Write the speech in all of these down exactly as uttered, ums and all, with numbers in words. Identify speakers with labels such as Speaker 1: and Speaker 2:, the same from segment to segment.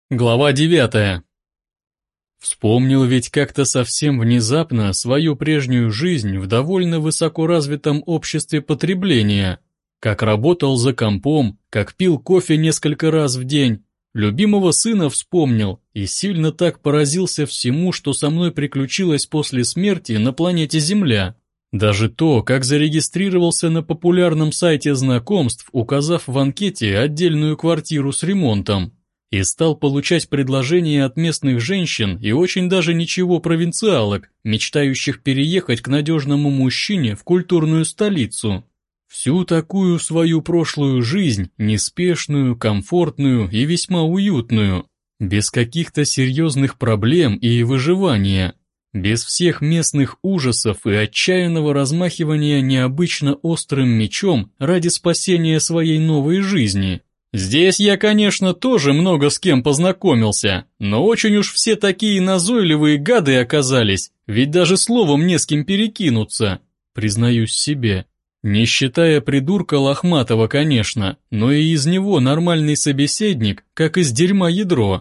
Speaker 1: Глава девятая. Вспомнил ведь как-то совсем внезапно свою прежнюю жизнь в довольно высокоразвитом обществе потребления, как работал за компом, как пил кофе несколько раз в день, любимого сына вспомнил и сильно так поразился всему, что со мной приключилось после смерти на планете Земля. Даже то, как зарегистрировался на популярном сайте знакомств, указав в анкете отдельную квартиру с ремонтом. И стал получать предложения от местных женщин и очень даже ничего провинциалок, мечтающих переехать к надежному мужчине в культурную столицу. Всю такую свою прошлую жизнь, неспешную, комфортную и весьма уютную, без каких-то серьезных проблем и выживания, без всех местных ужасов и отчаянного размахивания необычно острым мечом ради спасения своей новой жизни. Здесь я, конечно, тоже много с кем познакомился, но очень уж все такие назойливые гады оказались, ведь даже словом не с кем перекинуться, признаюсь себе. Не считая придурка Лохматова, конечно, но и из него нормальный собеседник, как из дерьма ядро.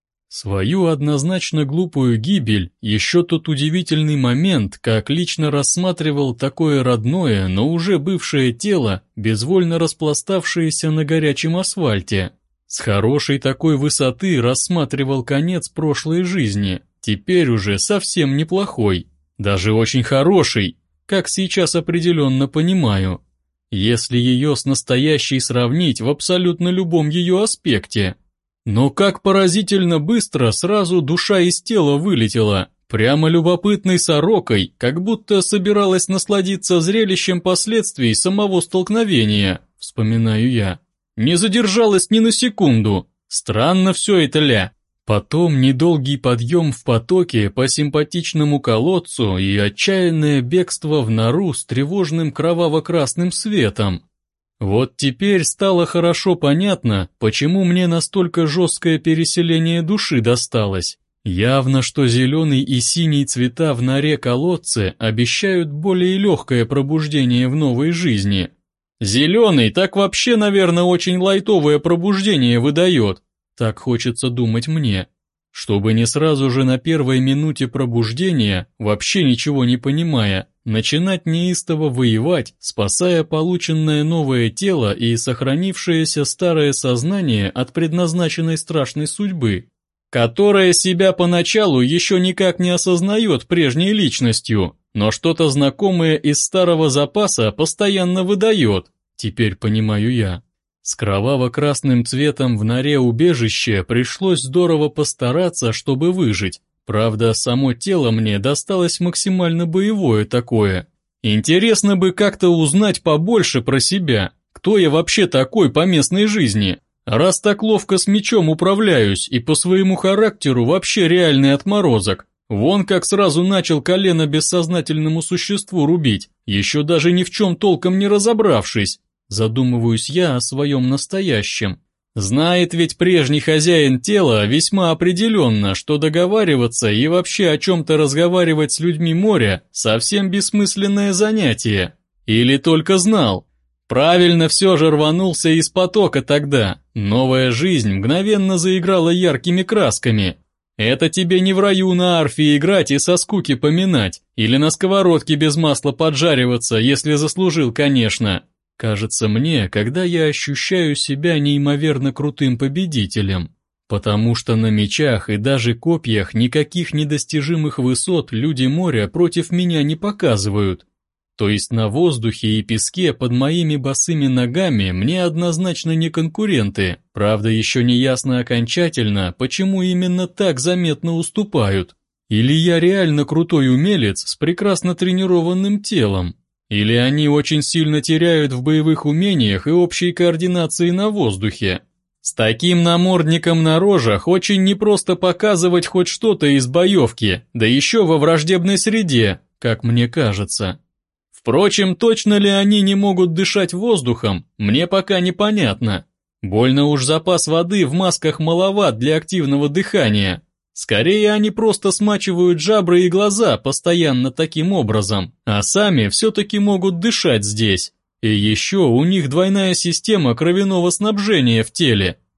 Speaker 1: Свою однозначно глупую гибель, еще тот удивительный момент, как лично рассматривал такое родное, но уже бывшее тело, безвольно распластавшееся на горячем асфальте. С хорошей такой высоты рассматривал конец прошлой жизни, теперь уже совсем неплохой, даже очень хороший, как сейчас определенно понимаю, если ее с настоящей сравнить в абсолютно любом ее аспекте. Но как поразительно быстро сразу душа из тела вылетела, прямо любопытной сорокой, как будто собиралась насладиться зрелищем последствий самого столкновения, вспоминаю я. Не задержалась ни на секунду, странно все это ля. Потом недолгий подъем в потоке по симпатичному колодцу и отчаянное бегство в нору с тревожным кроваво-красным светом. Вот теперь стало хорошо понятно, почему мне настолько жесткое переселение души досталось. Явно, что зеленый и синий цвета в норе колодце обещают более легкое пробуждение в новой жизни. Зеленый так вообще, наверное, очень лайтовое пробуждение выдает, так хочется думать мне. Чтобы не сразу же на первой минуте пробуждения, вообще ничего не понимая, начинать неистово воевать, спасая полученное новое тело и сохранившееся старое сознание от предназначенной страшной судьбы, которая себя поначалу еще никак не осознает прежней личностью, но что-то знакомое из старого запаса постоянно выдает, теперь понимаю я. С кроваво-красным цветом в норе убежища пришлось здорово постараться, чтобы выжить. Правда, само тело мне досталось максимально боевое такое. Интересно бы как-то узнать побольше про себя, кто я вообще такой по местной жизни. Раз так ловко с мечом управляюсь и по своему характеру вообще реальный отморозок. Вон как сразу начал колено бессознательному существу рубить, еще даже ни в чем толком не разобравшись. Задумываюсь я о своем настоящем. Знает ведь прежний хозяин тела весьма определенно, что договариваться и вообще о чем-то разговаривать с людьми моря совсем бессмысленное занятие. Или только знал. Правильно все же рванулся из потока тогда. Новая жизнь мгновенно заиграла яркими красками. Это тебе не в раю на арфе играть и со скуки поминать, или на сковородке без масла поджариваться, если заслужил, конечно. Кажется мне, когда я ощущаю себя неимоверно крутым победителем, потому что на мечах и даже копьях никаких недостижимых высот люди моря против меня не показывают. То есть на воздухе и песке под моими босыми ногами мне однозначно не конкуренты, правда еще не ясно окончательно, почему именно так заметно уступают. Или я реально крутой умелец с прекрасно тренированным телом. Или они очень сильно теряют в боевых умениях и общей координации на воздухе. С таким намордником на рожах очень непросто показывать хоть что-то из боевки, да еще во враждебной среде, как мне кажется. Впрочем, точно ли они не могут дышать воздухом, мне пока непонятно. Больно уж запас воды в масках маловат для активного дыхания. Скорее они просто смачивают жабры и глаза постоянно таким образом, а сами все-таки могут дышать здесь. И еще у них двойная система кровяного снабжения в теле.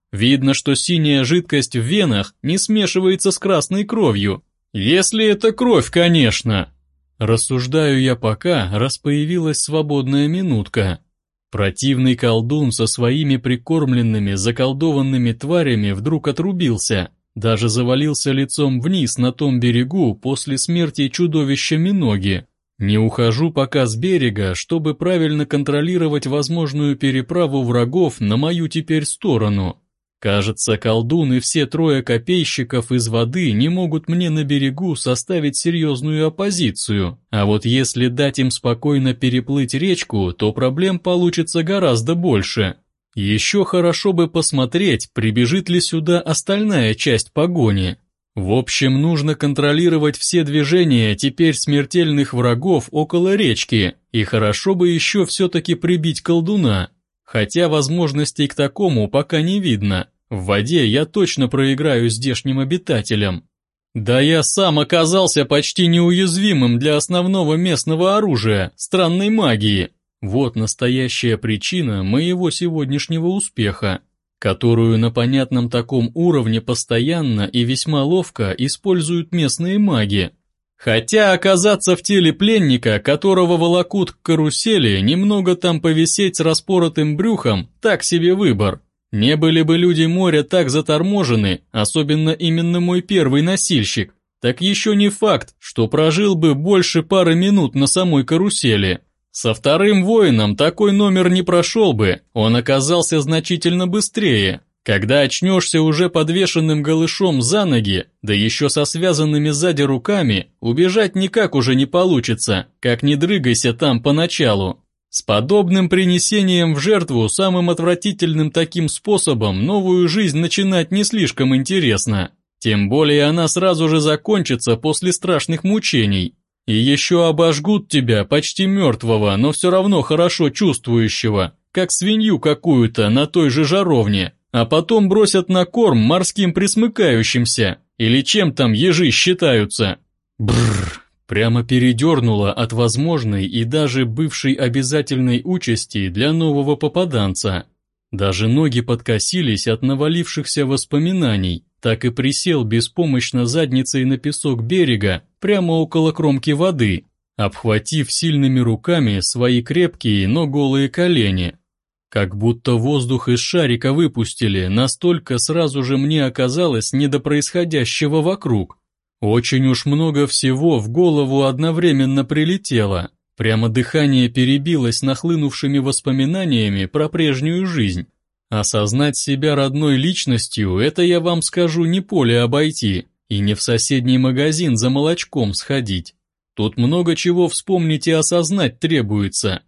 Speaker 1: Видно, что синяя жидкость в венах не смешивается с красной кровью. Если это кровь, конечно. Рассуждаю я пока, раз появилась свободная минутка. Противный колдун со своими прикормленными, заколдованными тварями вдруг отрубился, даже завалился лицом вниз на том берегу после смерти чудовища Миноги. Не ухожу пока с берега, чтобы правильно контролировать возможную переправу врагов на мою теперь сторону. Кажется, колдун и все трое копейщиков из воды не могут мне на берегу составить серьезную оппозицию, а вот если дать им спокойно переплыть речку, то проблем получится гораздо больше. Еще хорошо бы посмотреть, прибежит ли сюда остальная часть погони. В общем, нужно контролировать все движения теперь смертельных врагов около речки, и хорошо бы еще все-таки прибить колдуна. Хотя возможностей к такому пока не видно. В воде я точно проиграю здешним обитателям. Да я сам оказался почти неуязвимым для основного местного оружия, странной магии. Вот настоящая причина моего сегодняшнего успеха, которую на понятном таком уровне постоянно и весьма ловко используют местные маги. Хотя оказаться в теле пленника, которого волокут к карусели, немного там повисеть с распоротым брюхом, так себе выбор. Не были бы люди моря так заторможены, особенно именно мой первый носильщик, так еще не факт, что прожил бы больше пары минут на самой карусели. Со вторым воином такой номер не прошел бы, он оказался значительно быстрее. Когда очнешься уже подвешенным голышом за ноги, да еще со связанными сзади руками, убежать никак уже не получится, как не дрыгайся там поначалу. С подобным принесением в жертву самым отвратительным таким способом новую жизнь начинать не слишком интересно. Тем более она сразу же закончится после страшных мучений. И еще обожгут тебя, почти мертвого, но все равно хорошо чувствующего, как свинью какую-то на той же жаровне. А потом бросят на корм морским пресмыкающимся, или чем там ежи считаются. Бррр, прямо передернуло от возможной и даже бывшей обязательной участи для нового попаданца. Даже ноги подкосились от навалившихся воспоминаний, так и присел беспомощно задницей на песок берега, прямо около кромки воды, обхватив сильными руками свои крепкие, но голые колени. Как будто воздух из шарика выпустили, настолько сразу же мне оказалось не до происходящего вокруг. Очень уж много всего в голову одновременно прилетело. Прямо дыхание перебилось нахлынувшими воспоминаниями про прежнюю жизнь. Осознать себя родной личностью – это, я вам скажу, не поле обойти, и не в соседний магазин за молочком сходить. Тут много чего вспомнить и осознать требуется.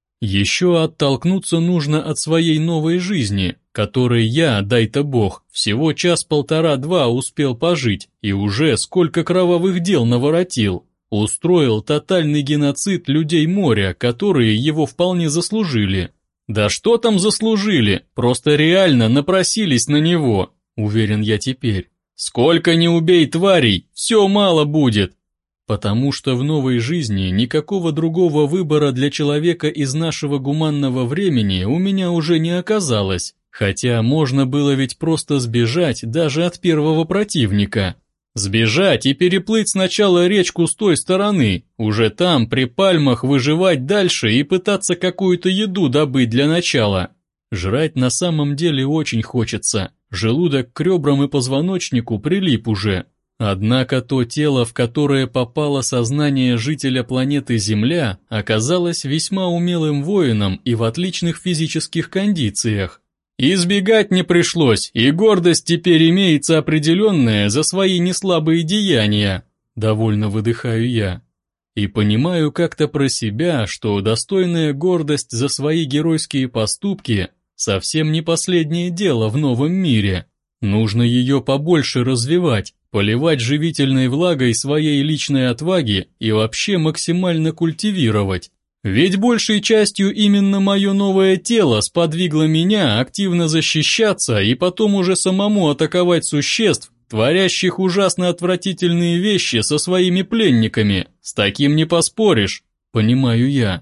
Speaker 1: Еще оттолкнуться нужно от своей новой жизни, которой я, дай-то бог, всего час-полтора-два успел пожить и уже сколько кровавых дел наворотил. Устроил тотальный геноцид людей моря, которые его вполне заслужили. Да что там заслужили, просто реально напросились на него, уверен я теперь. Сколько ни убей тварей, все мало будет. Потому что в новой жизни никакого другого выбора для человека из нашего гуманного времени у меня уже не оказалось, хотя можно было ведь просто сбежать даже от первого противника. Сбежать и переплыть сначала речку с той стороны, уже там при пальмах выживать дальше и пытаться какую-то еду добыть для начала. Жрать на самом деле очень хочется, желудок к ребрам и позвоночнику прилип уже. Однако то тело, в которое попало сознание жителя планеты Земля, оказалось весьма умелым воином и в отличных физических кондициях. Избегать не пришлось, и гордость теперь имеется определенная за свои неслабые деяния, довольно выдыхаю я. И понимаю как-то про себя, что достойная гордость за свои геройские поступки совсем не последнее дело в новом мире. Нужно ее побольше развивать, поливать живительной влагой своей личной отваги и вообще максимально культивировать. Ведь большей частью именно мое новое тело сподвигло меня активно защищаться и потом уже самому атаковать существ, творящих ужасно отвратительные вещи со своими пленниками. С таким не поспоришь, понимаю я.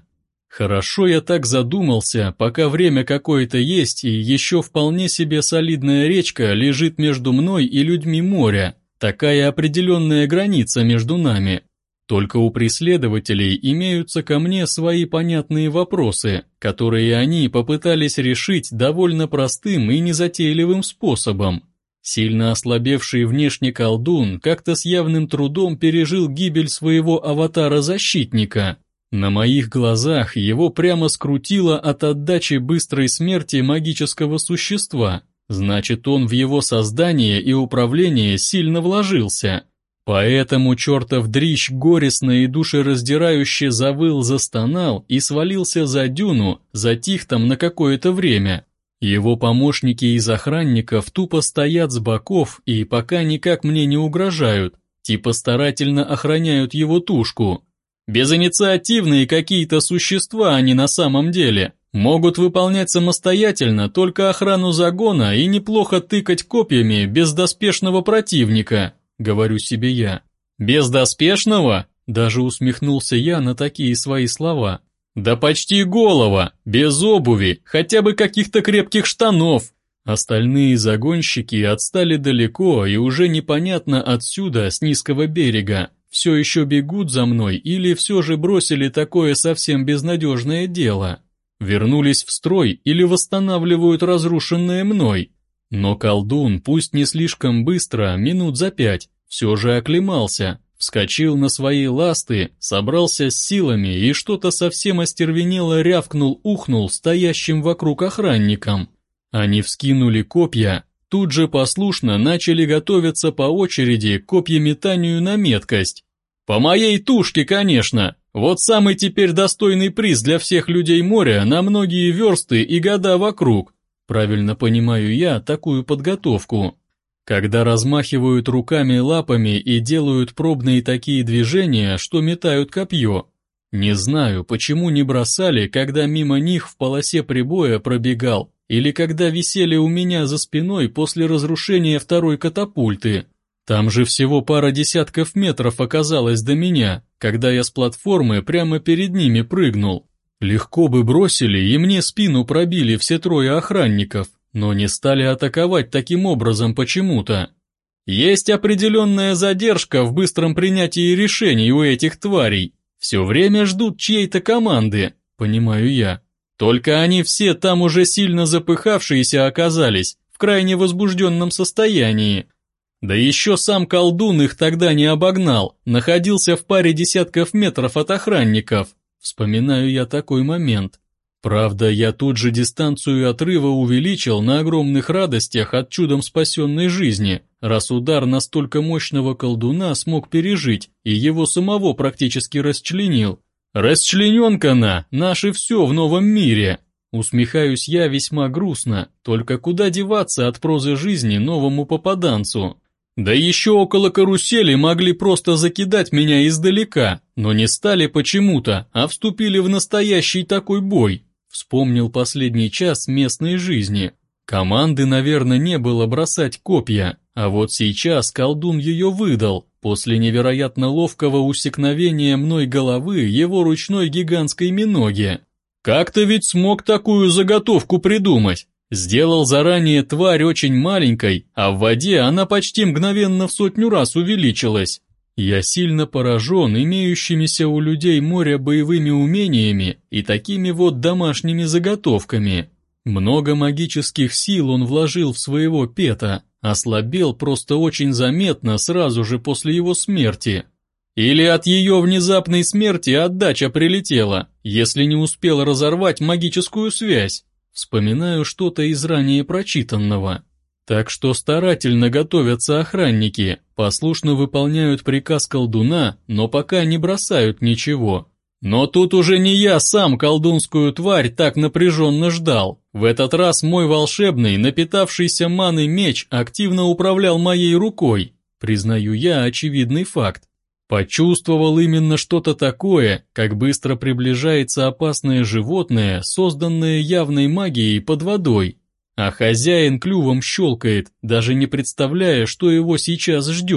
Speaker 1: Хорошо я так задумался, пока время какое-то есть и еще вполне себе солидная речка лежит между мной и людьми моря, такая определенная граница между нами. Только у преследователей имеются ко мне свои понятные вопросы, которые они попытались решить довольно простым и незатейливым способом. Сильно ослабевший внешне колдун как-то с явным трудом пережил гибель своего аватара-защитника. На моих глазах его прямо скрутило от отдачи быстрой смерти магического существа, значит, он в его создание и управление сильно вложился. Поэтому чертов дрищ горестно и душераздирающе завыл, застонал и свалился за дюну, затих там на какое-то время. Его помощники из охранников тупо стоят с боков и пока никак мне не угрожают, типа старательно охраняют его тушку. Безинициативные какие-то существа они на самом деле. Могут выполнять самостоятельно только охрану загона и неплохо тыкать копьями без доспешного противника, говорю себе я. Без доспешного? Даже усмехнулся я на такие свои слова. Да почти голова, без обуви, хотя бы каких-то крепких штанов. Остальные загонщики отстали далеко и уже непонятно отсюда, с низкого берега, все еще бегут за мной или все же бросили такое совсем безнадежное дело. Вернулись в строй или восстанавливают разрушенное мной. Но колдун, пусть не слишком быстро, минут за пять, все же оклемался. Вскочил на свои ласты, собрался с силами и что-то совсем остервенело рявкнул-ухнул стоящим вокруг охранникам. Они вскинули копья, тут же послушно начали готовиться по очереди к копьеметанию на меткость. По моей тушке, конечно, вот самый теперь достойный приз для всех людей моря на многие версты и года вокруг. Правильно понимаю я такую подготовку. Когда размахивают руками и лапами и делают пробные такие движения, что метают копье. Не знаю, почему не бросали, когда мимо них в полосе прибоя пробегал, или когда висели у меня за спиной после разрушения второй катапульты. Там же всего пара десятков метров оказалось до меня, когда я с платформы прямо перед ними прыгнул. Легко бы бросили и мне спину пробили все трое охранников. Но не стали атаковать таким образом почему-то. Есть определенная задержка в быстром принятии решений у этих тварей. Все время ждут чьей-то команды, понимаю я. Только они все там уже сильно запыхавшиеся оказались, в крайне возбужденном состоянии. Да еще сам колдун их тогда не обогнал, находился в паре десятков метров от охранников. Вспоминаю я такой момент. Правда, я тут же дистанцию отрыва увеличил на огромных радостях от чудом спасенной жизни, раз удар настолько мощного колдуна смог пережить и его самого практически расчленил. Расчлененка-на, наше все в новом мире. Усмехаюсь я весьма грустно, только куда деваться от прозы жизни новому попаданцу? Да еще около карусели могли просто закидать меня издалека, но не стали почему-то, а вступили в настоящий такой бой. Вспомнил последний час местной жизни. Команды, наверное, не было бросать копья, а вот сейчас колдун ее выдал, после невероятно ловкого усекновения мной головы его ручной гигантской миноги. Как-то ведь смог такую заготовку придумать. Сделал заранее тварь очень маленькой, а в воде она почти мгновенно в сотню раз увеличилась. Я сильно поражен имеющимися у людей моря боевыми умениями и такими вот домашними заготовками. Много магических сил он вложил в своего пета, ослабел просто очень заметно сразу же после его смерти. Или от ее внезапной смерти отдача прилетела, если не успел разорвать магическую связь. Вспоминаю что-то из ранее прочитанного. Так что старательно готовятся охранники, послушно выполняют приказ колдуна, но пока не бросают ничего. Но тут уже не я сам колдунскую тварь так напряженно ждал. В этот раз мой волшебный, напитавшийся маной меч активно управлял моей рукой. Признаю я очевидный факт. Почувствовал именно что-то такое, как быстро приближается опасное животное, созданное явной магией под водой. А хозяин клювом щелкает, даже не представляя, что его сейчас ждет.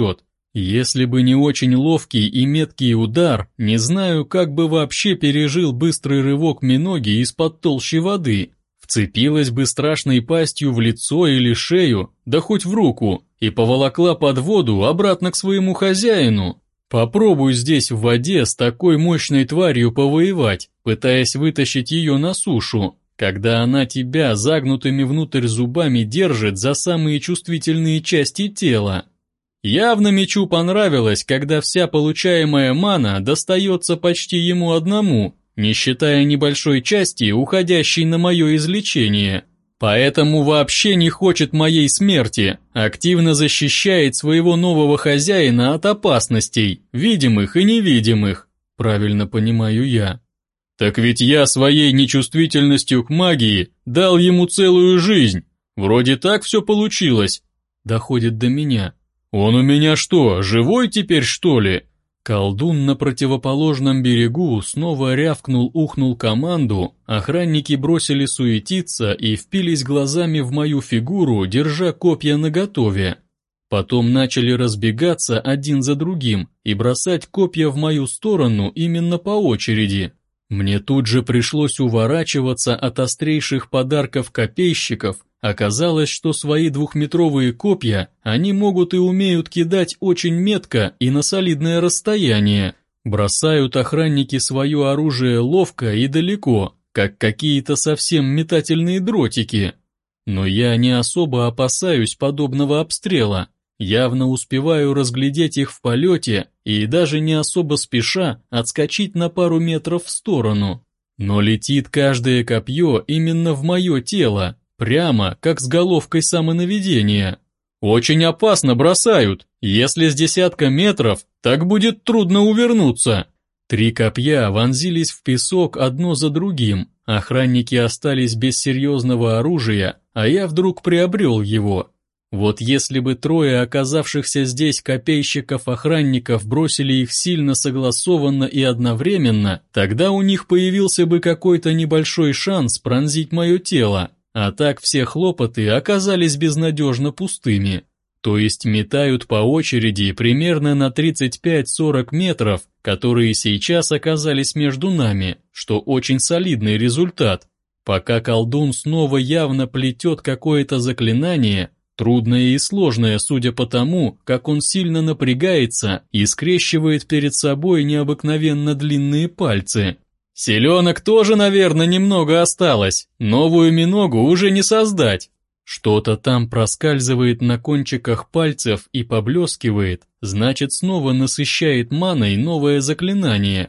Speaker 1: Если бы не очень ловкий и меткий удар, не знаю, как бы вообще пережил быстрый рывок миноги из-под толщи воды. Вцепилась бы страшной пастью в лицо или шею, да хоть в руку, и поволокла под воду обратно к своему хозяину. Попробуй здесь в воде с такой мощной тварью повоевать, пытаясь вытащить ее на сушу, когда она тебя загнутыми внутрь зубами держит за самые чувствительные части тела. Явно мечу понравилось, когда вся получаемая мана достается почти ему одному, не считая небольшой части, уходящей на мое излечение. Поэтому вообще не хочет моей смерти, активно защищает своего нового хозяина от опасностей, видимых и невидимых, правильно понимаю я. Так ведь я своей нечувствительностью к магии дал ему целую жизнь, вроде так все получилось, доходит до меня. Он у меня что, живой теперь что ли? Колдун на противоположном берегу снова рявкнул-ухнул команду, охранники бросили суетиться и впились глазами в мою фигуру, держа копья наготове. Потом начали разбегаться один за другим и бросать копья в мою сторону именно по очереди. Мне тут же пришлось уворачиваться от острейших подарков копейщиков. Оказалось, что свои двухметровые копья они могут и умеют кидать очень метко и на солидное расстояние. Бросают охранники свое оружие ловко и далеко, как какие-то совсем метательные дротики. Но я не особо опасаюсь подобного обстрела, явно успеваю разглядеть их в полете и даже не особо спеша отскочить на пару метров в сторону. Но летит каждое копье именно в мое тело, прямо, как с головкой самонаведения. Очень опасно бросают, если с десятка метров, так будет трудно увернуться. Три копья вонзились в песок одно за другим, охранники остались без серьезного оружия, а я вдруг приобрел его. Вот если бы трое оказавшихся здесь копейщиков-охранников бросили их сильно согласованно и одновременно, тогда у них появился бы какой-то небольшой шанс пронзить мое тело. А так все хлопоты оказались безнадежно пустыми. То есть метают по очереди примерно на тридцать пять сорок метров, которые сейчас оказались между нами, что очень солидный результат. Пока колдун снова явно плетет какое-то заклинание, трудное и сложное, судя по тому, как он сильно напрягается и скрещивает перед собой необыкновенно длинные пальцы. Селенок тоже, наверное, немного осталось, новую миногу уже не создать. Что-то там проскальзывает на кончиках пальцев и поблескивает, значит снова насыщает маной новое заклинание.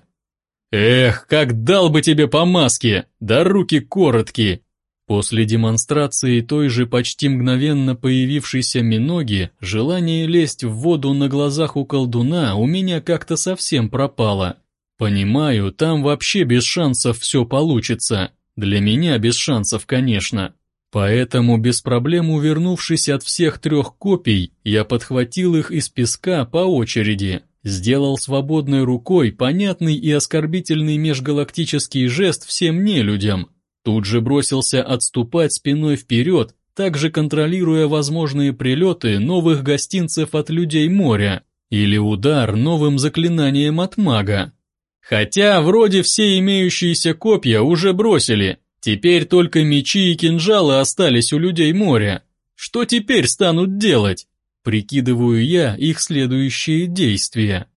Speaker 1: Эх, как дал бы тебе по маске, да руки короткие. После демонстрации той же почти мгновенно появившейся миноги, желание лезть в воду на глазах у колдуна у меня как-то совсем пропало. Понимаю, там вообще без шансов все получится. Для меня без шансов, конечно. Поэтому, без проблем увернувшись от всех трех копий, я подхватил их из песка по очереди, сделал свободной рукой понятный и оскорбительный межгалактический жест всем нелюдям, тут же бросился отступать спиной вперед, также контролируя возможные прилеты новых гостинцев от людей моря или удар новым заклинанием от мага. Хотя вроде все имеющиеся копья уже бросили, теперь только мечи и кинжалы остались у людей моря. Что теперь станут делать? Прикидываю я их следующие действия.